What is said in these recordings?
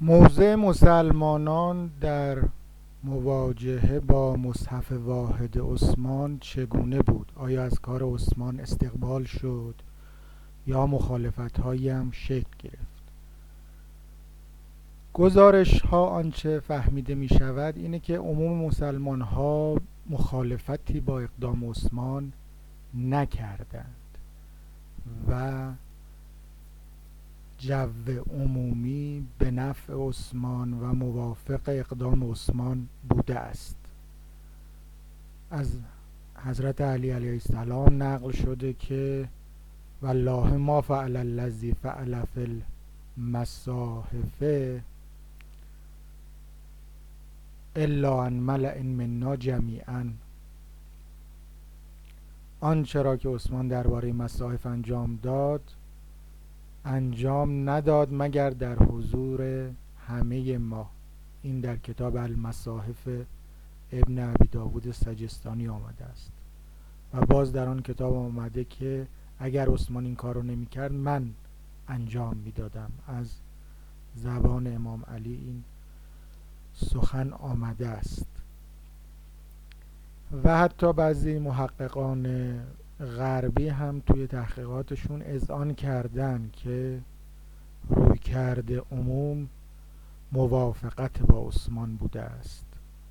موضع مسلمانان در مواجهه با مصحف واحد عثمان چگونه بود؟ آیا از کار عثمان استقبال شد یا مخالفت‌هایی هم شکل گرفت؟ گزارش ها آنچه فهمیده می شود اینه که عموم مسلمان ها مخالفتی با اقدام عثمان نکردند و جو عمومی به نفع عثمان و موافق اقدام عثمان بوده است. از حضرت علی علیه السلام نقل شده که والله ما فعل الذی فعل فی المصاحف الا عن ملأ منا جمیعا. آنچه را که عثمان درباره مصاحف انجام نداد مگر در حضور همه ما. این در کتاب المصاحف ابن ابی داود سجستانی آمده است و باز در آن کتاب آمده که اگر عثمان این کار رو نمی کرد من انجام می دادم. از زبان امام علی این سخن آمده است و حتی بعضی محققان غربی هم توی تحقیقاتشون اذعان کردن که رویکرد عموم موافقت با عثمان بوده است.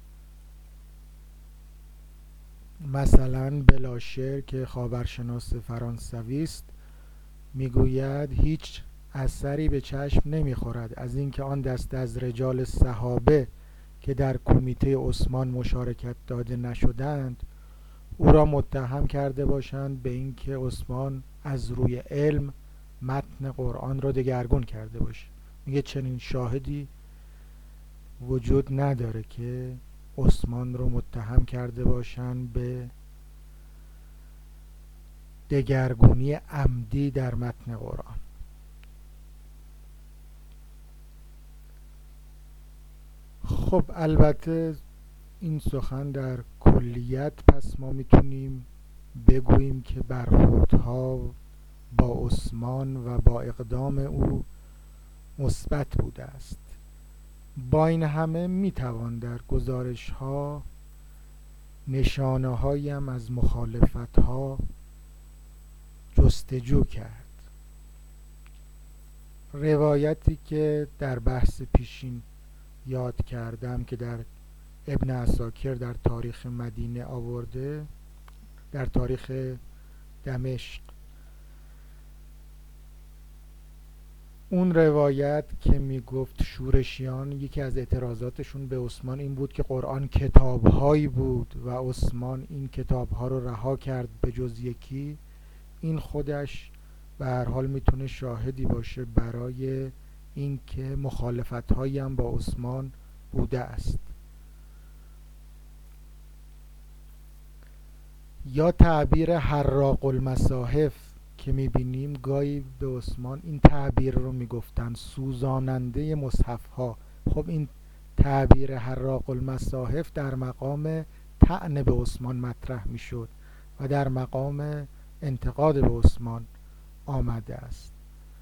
مثلا بلاشر که خاورشناس فرانسوی است میگوید هیچ اثری به چشم نمیخورد از اینکه آن دسته از رجال صحابه که در کمیته عثمان مشارکت داده نشدند او را متهم کرده باشند به اینکه عثمان از روی علم متن قرآن را دگرگون کرده باشه. میگه چنین شاهدی وجود نداره که عثمان رو متهم کرده باشند به دگرگونی عمدی در متن قرآن. خب البته این سخن در کلیت پس ما میتونیم بگوییم که برخوردها با عثمان و با اقدام او مثبت بوده است. با این همه میتوان در گزارش ها نشانه هایی هم از مخالفت ها جستجو کرد. روایتی که در بحث پیشین یاد کردم که در ابن عساکر در تاریخ مدینه آورده، در تاریخ دمشق، اون روایت که میگفت شورشیان یکی از اعتراضاتشون به عثمان این بود که قرآن کتابهایی بود و عثمان این کتابها رو رها کرد به جز یکی، این خودش به هر حال میتونه شاهدی باشه برای این که مخالفت‌هایی هم با عثمان بوده است. یا تعبیر حراق المصاحف که میبینیم گاهی به عثمان این تعبیر رو میگفتن، سوزاننده مصحف ها. خب این تعبیر حراق المصاحف در مقام طعن به عثمان مطرح میشد و در مقام انتقاد به عثمان آمده است.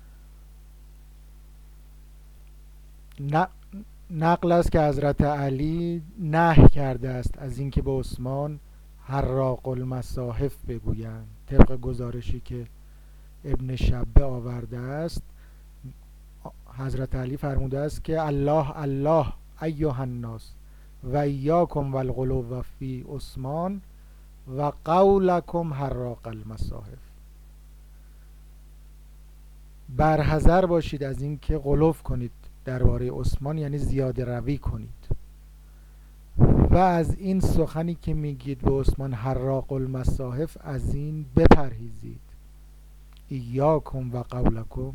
نقل است که حضرت علی نهی کرده است از اینکه به عثمان حراق المصاحف بگویند. طبق گزارشی که ابن شبه آورده است حضرت علی فرموده است که الله الله ایها الناس و ایاکم والغلو فی عثمان و قولکم حراق المصاحف. برحذر باشید از اینکه غلو کنید درباره عثمان، یعنی زیاده روی کنید و از این سخنی که میگید به عثمان حراق المصاحف از این بپرهیزید. ایاکم و قولکم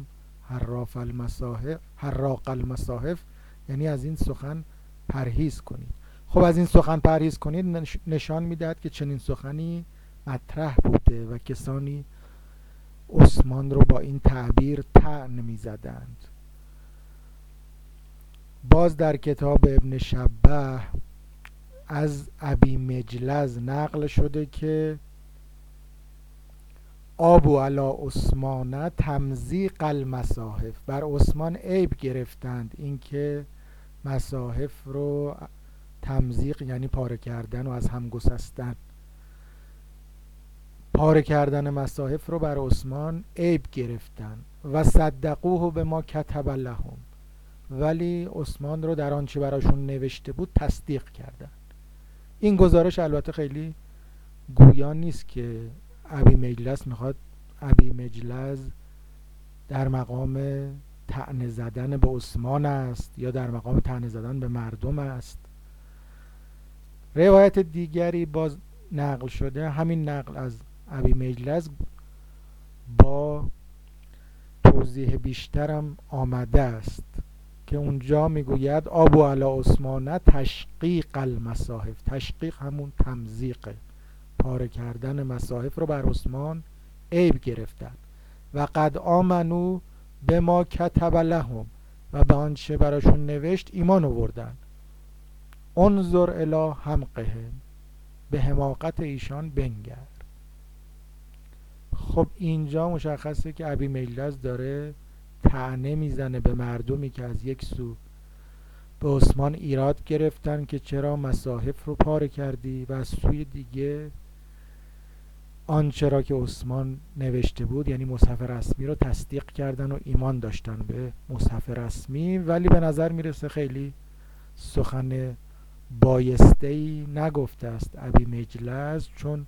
حراق المصاحف یعنی از این سخن پرهیز کنید. خب از این سخن پرهیز کنید نشان میدهد که چنین سخنی مطرح بوده و کسانی عثمان رو با این تعبیر طعن میزدند. باز در کتاب ابن شبه از ابی مجلز نقل شده که آبو علی عثمان تمزیق المصاحف، بر عثمان عیب گرفتند اینکه مصاحف رو تمزیق یعنی پاره کردن و از هم گسستن، پاره کردن مصاحف رو بر عثمان عیب گرفتن. و صدقوه به ما کتب لهم، ولی عثمان رو در آنچه براشون نوشته بود تصدیق کردن. این گزارش البته خیلی گویا نیست که ابی مجلس در مقام طعنه زدن به عثمان است یا در مقام طعنه زدن به مردم است. روایت دیگری باز نقل شده، همین نقل از ابی مجلس با توضیح بیشترم آمده است که اونجا میگوید آبو علی عثمان تشقیق المصاحف، تشقیق همون تمزیقه، پاره کردن مصاحف رو بر عثمان عیب گرفتن. و قد آمنو به ما کتب لهم، و به آنچه براشون نوشت ایمان آوردن. انظر الی حمقهم، به حماقت ایشان بنگر. خب اینجا مشخصه که ابی مجلس داره طعنه میزنه به مردمی که از یک سو به عثمان ایراد گرفتن که چرا مصاحف رو پاره کردی، و از سوی دیگه آنچه را که عثمان نوشته بود یعنی مصحف رسمی رو تصدیق کردن و ایمان داشتن به مصحف رسمی. ولی به نظر میرسه خیلی سخن بایسته‌ای نگفته است ابی مجلس، چون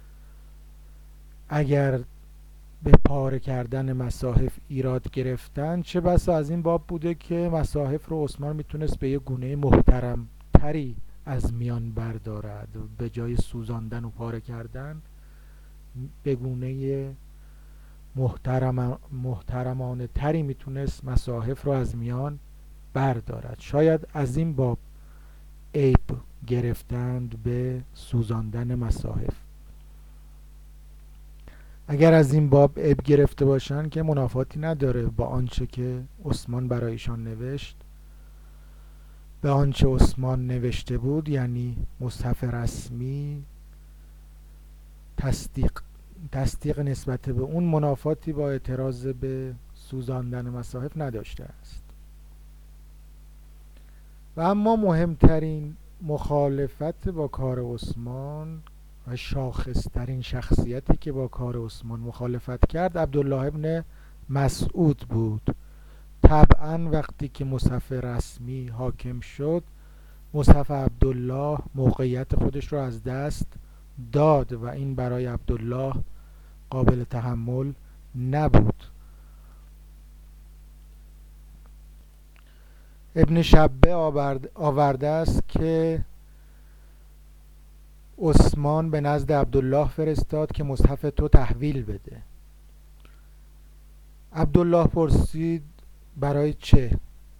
اگر به پاره کردن مصاحف ایراد گرفتن، چه بسا از این باب بوده که مصاحف رو عثمان میتونست به یه گونه محترم تری از میان بردارد، به جای سوزاندن و پاره کردن به گونه محترمانه تری میتونست مصاحف رو از میان بردارد. شاید از این باب عیب گرفتند به سوزاندن مصاحف. اگر از این باب عیب گرفته باشن که منافاتی نداره با آنچه که عثمان برایشان نوشت، به آنچه عثمان نوشته بود یعنی مصحف رسمی، تصدیق نسبت به اون منافاتی با اعتراض به سوزاندن مصاحف نداشته است. و اما مهمترین مخالفت با کار عثمان و شاخصترین شخصیتی که با کار عثمان مخالفت کرد عبدالله ابن مسعود بود. طبعا وقتی که مصحف رسمی حاکم شد، مصحف عبدالله موقعیت خودش رو از دست داد و این برای عبدالله قابل تحمل نبود. ابن شبه آورده است که عثمان به نزد عبدالله فرستاد که مصحف تو تحویل بده. عبدالله پرسید برای چه؟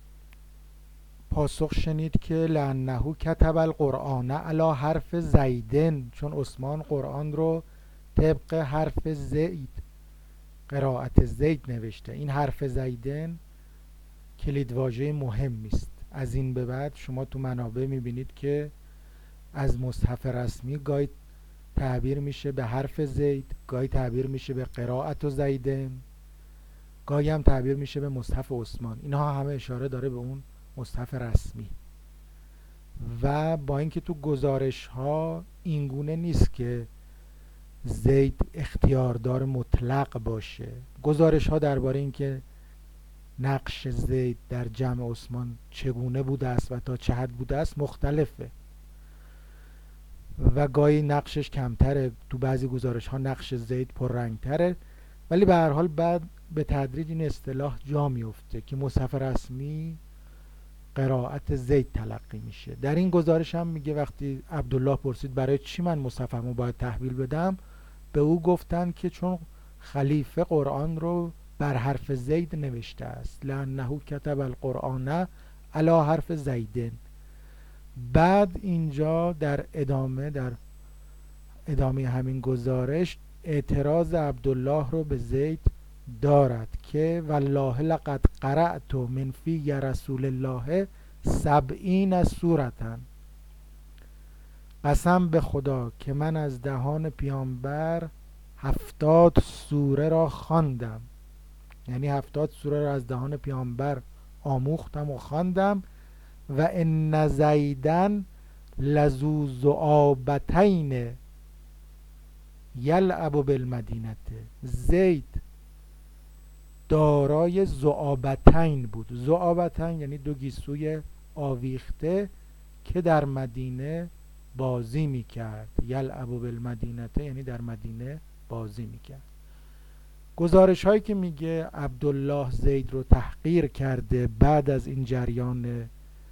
پاسخ شنید که لأنه کتب القرآن علی حرف زیدن، چون عثمان قرآن رو طبق حرف زید، قرائت زید نوشته. این حرف زیدن کلیدواژه مهمی است. از این به بعد شما تو منابع میبینید که از مصحف رسمی گاهی تعبیر میشه به حرف زید، گاهی تعبیر میشه به قرائت زیدن، گاهی هم تعبیر میشه به مصحف عثمان. اینها همه اشاره داره به اون مصحف رسمی. و با اینکه تو گزارش ها اینگونه نیست که زید اختیاردار مطلق باشه، گزارش ها درباره اینکه نقش زید در جمع عثمان چگونه بوده است و تا چه حد بوده است مختلفه و گاهی نقشش کمتره، تو بعضی گزارش ها نقش زید پررنگتره. ولی به هر حال بعد به تدریج این اصطلاح جا میفته که مصحف رسمی قرائت زید تلقی میشه. در این گزارش هم میگه وقتی عبدالله پرسید برای چی من مصحفمو باید تحویل بدم، به او گفتن که چون خلیفه قرآن رو بر حرف زید نوشته است، لأنه کتب القرآن علی حرف زیدن. بعد اینجا در ادامه همین گزارش اعتراض عبدالله رو به زید دارد که والله لقد قرأت من فی رسول الله 70 سورة، قسم به خدا که من از دهان پیامبر 70 سوره را خواندم، یعنی 70 سوره را از دهان پیامبر آموختم و خواندم. و ان زیدن لذو ذؤابتین یلعب بالمدینه، زید دارای ذؤابتین بود. ذؤابتین یعنی دو گیسوی آویخته که در مدینه بازی میکرد. یلعب بالمدینه یعنی در مدینه بازی میکرد. گزارش هایی که میگه عبدالله زید رو تحقیر کرده بعد از این جریان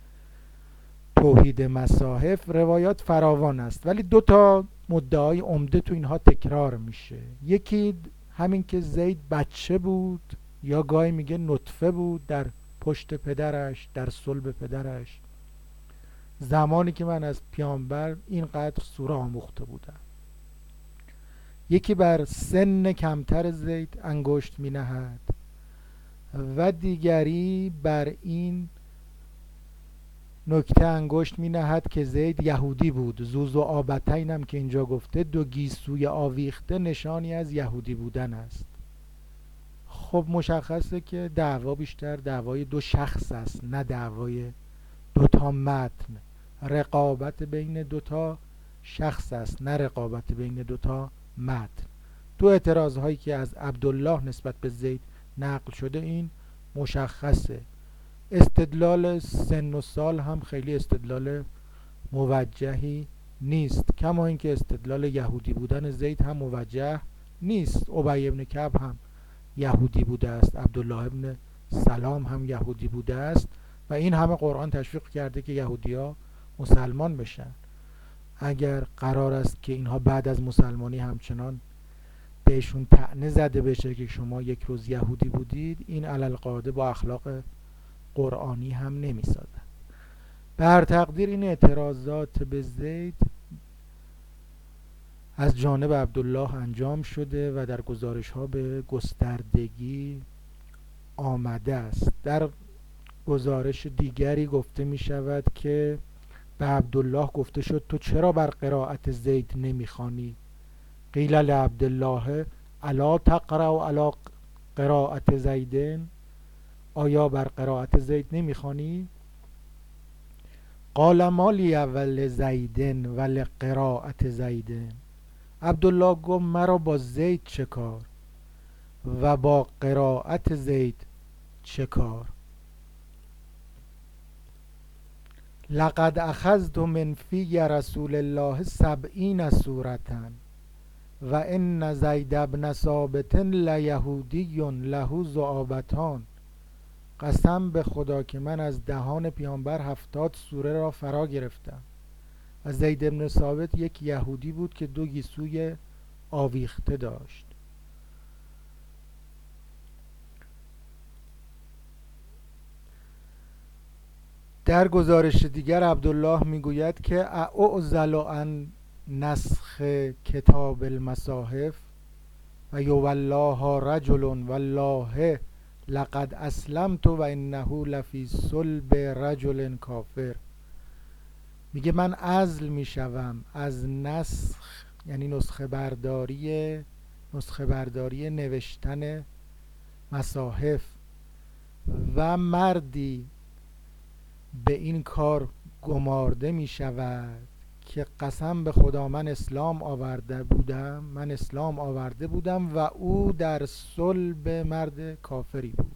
توحید مصاحف، روایات فراوان است، ولی دو تا مدعای عمده تو اینها تکرار میشه. یکی همین که زید بچه بود، یا گاهی میگه نطفه بود در پشت پدرش، در صلب پدرش، زمانی که من از پیامبر اینقدر سوره آموخته بودم. یکی بر سن کمتر زید انگشت می نهد و دیگری بر این نکته انگشت می نهد که زید یهودی بود. زوزو آبتین هم که اینجا گفته، دو گیسوی آویخته نشانی از یهودی بودن است. خب مشخصه که دعوا بیشتر دعوای دو شخص است، نه دعوای دو تا متن. رقابت بین دو تا شخص است، نه رقابت بین دو تا متن. تو اعتراض هایی که از عبدالله نسبت به زید نقل شده این مشخصه. استدلال سن و سال هم خیلی استدلال موجهی نیست، کما اینکه استدلال یهودی بودن زید هم موجه نیست. ابی بن کعب هم یهودی بوده است، عبدالله ابن سلام هم یهودی بوده است و این همه قرآن تشویق کرده که یهودی‌ها مسلمان بشن. اگر قرار است که اینها بعد از مسلمانی همچنان بهشون طعنه زده بشه که شما یک روز یهودی بودید، این علل قاعده با اخلاق قرآنی هم نمی‌سازد. به هر تقدیر این اعتراضات به زید از جانب عبدالله انجام شده و در گزارش ها به گستردگی آمده است. در گزارش دیگری گفته می شود که به عبدالله گفته شد تو چرا بر قرائت زید نمیخوانی؟ قیل لعبدالله الا تقرأ علی قرائت زیدن، آیا بر قرائت زید نمیخوانی؟ قال ما لی ول زیدن ول قرائت زیدن، عبدالله گفت مرا با زید چه کار و با قرائت زید چه کار؟ لقد اخذت من فی رسول الله 70 سورة و ان زید بن ثابت لیهودی له ذؤابتان. قسم به خدا که من از دهان پیامبر 70 سوره را فرا گرفتم و زید بن ثابت یک یهودی بود که دو گیسوی آویخته داشت. در گزارش دیگر عبدالله میگوید که اعزل عن نسخ کتاب المصاحف و یوالله رجل والله لقد اسلمت و انه لفی صلب رجل کافر. میگه من عزل میشوم از نسخ، یعنی نسخه برداری نوشتن مصاحف، و مردی به این کار گمارده می شود که قسم به خدا من اسلام آورده بودم و او در صلب مرد کافری بود.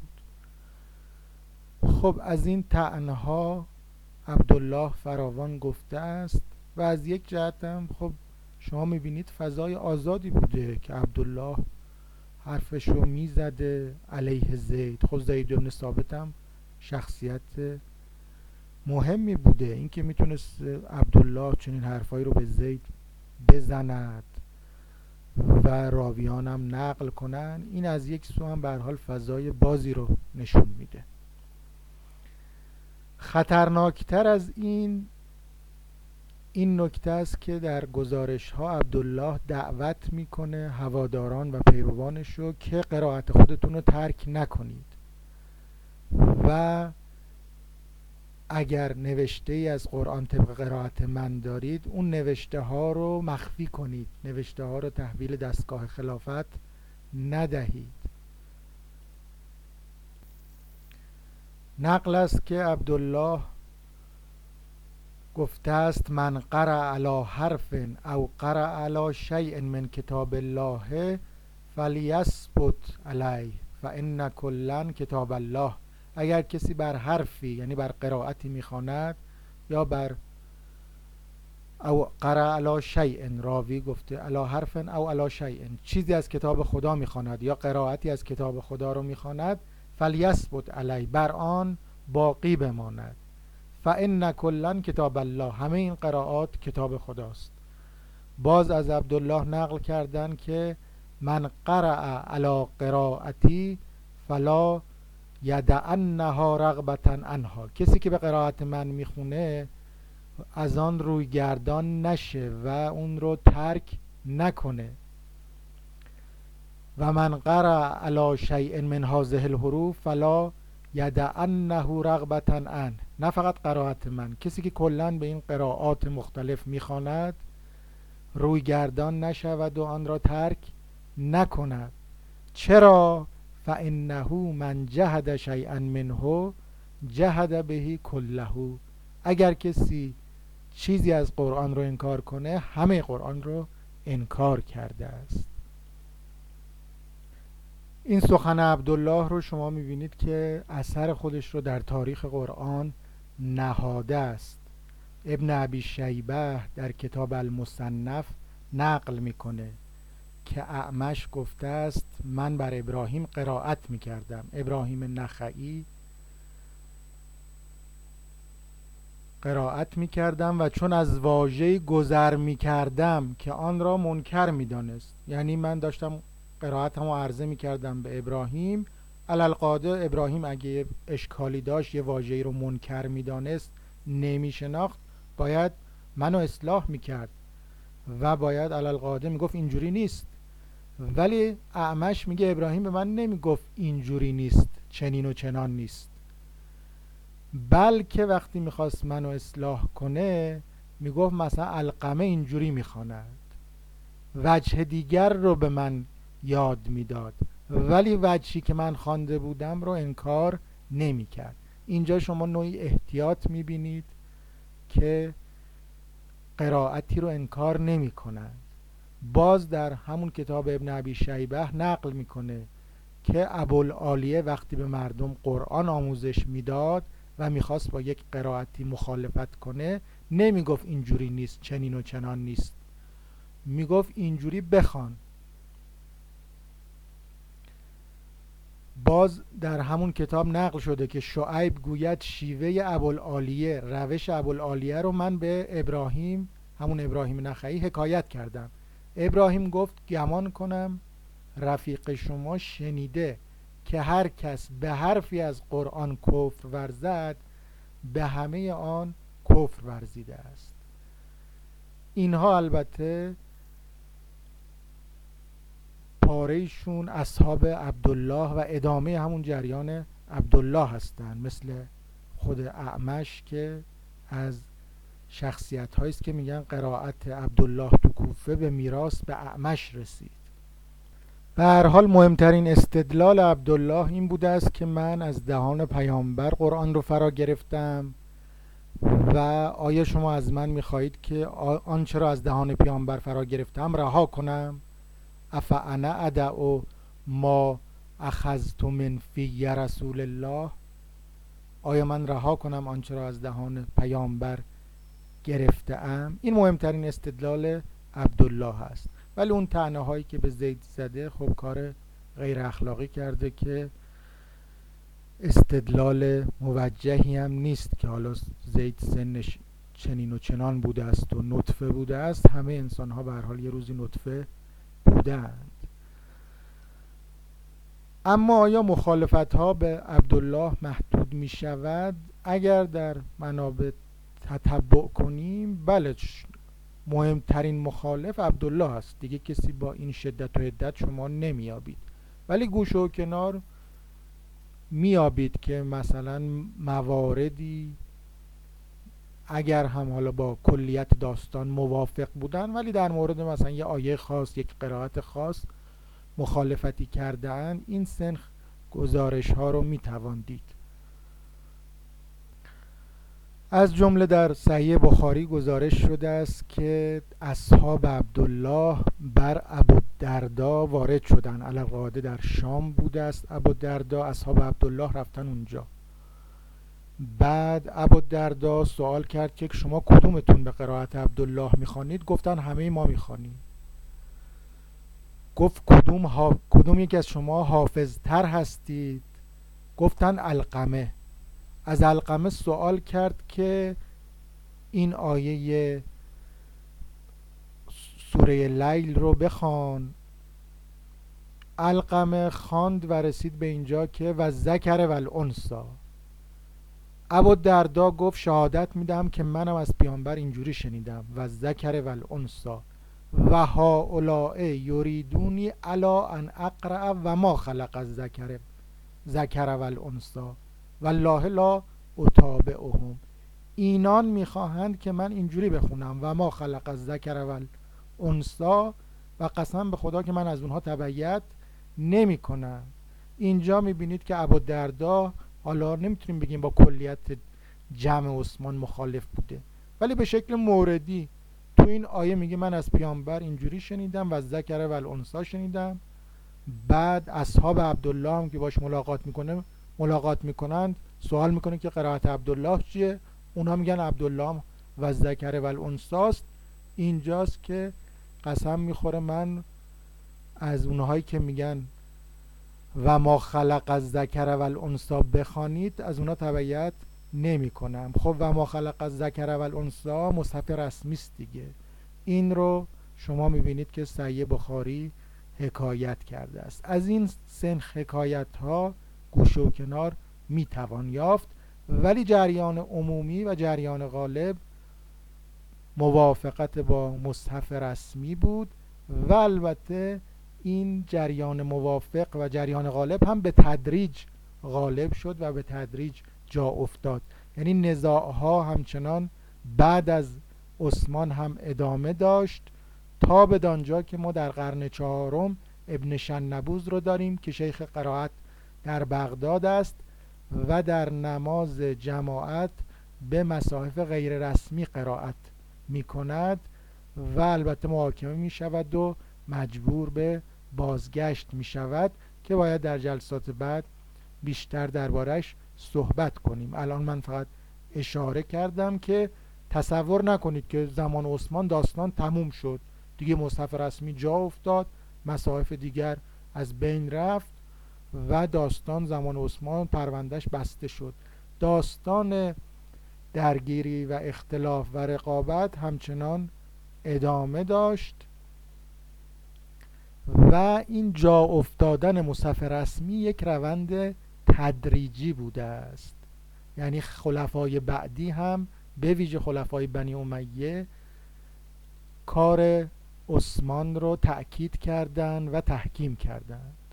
خب از این طعنها عبدالله فراوان گفته است و از یک جهت هم خب شما میبینید فضای آزادی بوده که عبدالله حرفشو میزده علیه زید. خب زید بن ثابت هم شخصیت مهمی بوده، این که میتونست عبدالله چنین حرفایی رو به زید بزند و راویان هم نقل کنن، این از یک سو هم به هر حال فضای بازی رو نشون میده. خطرناکتر از این نکته است که در گزارش ها عبدالله دعوت میکنه هواداران و پیروانش رو که قرائت خودتون رو ترک نکنید و اگر نوشته ای از قرآن طبق قرائت من دارید، اون نوشته ها رو مخفی کنید، نوشته ها رو تحویل دستگاه خلافت ندهید. نقل است که عبدالله گفته است: من قرأ علی حرف او قرأ علی شیء من کتاب الله فلیثبت علیه فان کلا کتاب الله. اگر کسی بر حرفی یعنی بر قرائتی میخواند، یا بر او قرأ علی شیء، راوی گفته علی حرف او علی شیء، چیزی از کتاب خدا میخواند یا قرائتی از کتاب خدا رو میخواند، فلیثبت علیه، بر آن باقی بماند. فان کلا کتاب الله، همه این قرائات کتاب خداست. باز از عبدالله نقل کردن که من قرأ علی قرائتی فلا یدعنها رغبتا عنها، کسی که به قرائت من میخونه از آن روی گردان نشه و اون رو ترک نکنه. و من قرأ علی شیء من هذه الحروف فلا یدعنه رغبتا عنه، نه فقط قرائت من، کسی که کلا به این قرائات مختلف میخواند روی گردان نشود و آن را ترک نکند. چرا؟ فانه من جهد شیئا منه جهد به کله، اگر کسی چیزی از قرآن رو انکار کنه، همه قرآن رو انکار کرده است. این سخن عبدالله رو شما میبینید که اثر خودش رو در تاریخ قرآن نهاده است. ابن ابی شیبه در کتاب المصنف نقل میکنه که اعمش گفته است: من بر ابراهیم قرائت میکردم، ابراهیم نخعی قرائت میکردم و چون از واژه‌ای گذر میکردم که آن را منکر میدانست، یعنی من داشتم قرائتمو عرضه میکردم به ابراهیم، علالقاده ابراهیم اگه اشکالی داشت، یه واژه‌ای رو منکر میدانست، نمیشناخت، باید منو اصلاح میکرد و باید علالقاده میگفت اینجوری نیست. ولی اعمش میگه ابراهیم به من نمیگفت اینجوری نیست، چنین و چنان نیست، بلکه وقتی میخواست منو اصلاح کنه میگفت مثلا علقمه اینجوری میخواند، وجه دیگر رو به من یاد میداد، ولی وجهی که من خوانده بودم رو انکار نمیکرد. اینجا شما نوعی احتیاط میبینید که قرائتی رو انکار نمی کنند. باز در همون کتاب ابن ابی شیبه نقل میکنه که ابوالعالیه وقتی به مردم قرآن آموزش میداد و میخواست با یک قرائتی مخالفت کنه، نمیگفت اینجوری نیست، چنین و چنان نیست، میگفت اینجوری بخوان. باز در همون کتاب نقل شده که شعیب گوید شیوه ابوالعالیه، روش ابوالعالیه رو من به ابراهیم، همون ابراهیم نخعی، حکایت کردم. ابراهیم گفت گمان کنم رفیق شما شنیده که هر کس به حرفی از قرآن کفر ورزد، به همه آن کفر ورزیده است. اینها البته پارهشون اصحاب عبدالله و ادامه همون جریان عبدالله هستن، مثل خود اعمش که از شخصیت هاییست که میگن قرائت عبدالله تو کوفه به میراث به اعمش رسید. به هر حال مهمترین استدلال عبدالله این بوده است که من از دهان پیامبر قرآن رو فرا گرفتم و آیا شما از من میخواهید که آنچه را از دهان پیامبر فرا گرفتم رها کنم؟ افانا ادعو ما اخذت من فی رسول الله، آیا من رها کنم آنچه را از دهان پیامبر گرفته ام؟ این مهمترین استدلال عبدالله است. ولی اون طعنه هایی که به زید زده خب کار غیر اخلاقی کرده که استدلال موجهی هم نیست که حالا زید سنش چنین و چنان بوده است و نطفه بوده است. همه انسان ها به هر حال یه روزی نطفه بودند. اما آیا مخالفت ها به عبدالله محدود می شود؟ اگر در منابع تتبع کنیم، بله، مهمترین مخالف عبدالله است، دیگه کسی با این شدت و حدت شما نمیابید. ولی گوشه و کنار میابید که مثلا مواردی اگر هم حالا با کلیت داستان موافق بودن ولی در مورد مثلا یه آیه خاص، یک قرائت خاص مخالفتی کردن، این سنخ گزارش ها رو میتوان دید. از جمله در صحیح بخاری گزارش شده است که اصحاب عبدالله بر ابوالدرداء وارد شدن. علی‌القاعده در شام بوده است ابوالدرداء، اصحاب عبدالله رفتن اونجا. بعد ابوالدرداء سوال کرد که شما کدومتون به قرائت عبدالله میخوانید؟ گفتن همه ما میخوانیم. گفت کدوم یک از شما حافظ تر هستید؟ گفتن علقمه. از علقمه سوال کرد که این آیه سوره لیل رو بخوان. علقمه خواند و رسید به اینجا که و ذکر و الانثی. ابوالدرداء گفت شهادت میدم که منم از پیامبر اینجوری شنیدم و ذکر و الانثی و هؤلاء یریدونی علی ان اقرأ و ما خلق الذکر و الانثی والله لا اتابعهم. اینان میخواهند که من اینجوری بخونم و ما خلق الذکر و الانثی و قسم به خدا که من از اونها تبعیت نمی کنم. اینجا میبینید که ابوالدرداء حالا نمیتونیم بگیم با کلیت جمع عثمان مخالف بوده، ولی به شکل موردی تو این آیه میگه من از پیامبر اینجوری شنیدم و ذکر و الانثی شنیدم. بعد اصحاب عبدالله هم که باش ملاقات میکنند سوال میکنه که قرائت عبدالله چیه؟ اونا میگن عبدالله و ذکر و الانثی است. اینجاست که قسم میخوره من از اونهایی که میگن و ما خلق الذکر و الانثی بخوانید از اونا تبعیت نمی کنم. خب و ما خلق الذکر و الانثی مصحف رسمی است دیگه. این رو شما میبینید که صحیح بخاری حکایت کرده است. از این سنخ حکایت ها گوشه و کنار میتوان یافت، ولی جریان عمومی و جریان غالب موافقت با مصحف رسمی بود و البته این جریان موافق و جریان غالب هم به تدریج غالب شد و به تدریج جا افتاد. یعنی نزاعها همچنان بعد از عثمان هم ادامه داشت تا به دانجا که ما در قرن چهارم ابن شنبوز رو داریم که شیخ قرائت در بغداد است و در نماز جماعت به مصاحف غیر رسمی قرائت می کند و البته محاکمه می شود و مجبور به بازگشت می شود که باید در جلسات بعد بیشتر دربارش صحبت کنیم. الان من فقط اشاره کردم که تصور نکنید که زمان عثمان داستان تموم شد دیگه، مصحف رسمی جا افتاد، مصاحف دیگر از بین رفت و داستان زمان عثمان پروندهش بسته شد. داستان درگیری و اختلاف و رقابت همچنان ادامه داشت و این جا افتادن مصحف رسمی یک روند تدریجی بوده است. یعنی خلفای بعدی هم به ویژه خلفای بنی امیه کار عثمان رو تأکید کردند و تحکیم کردند.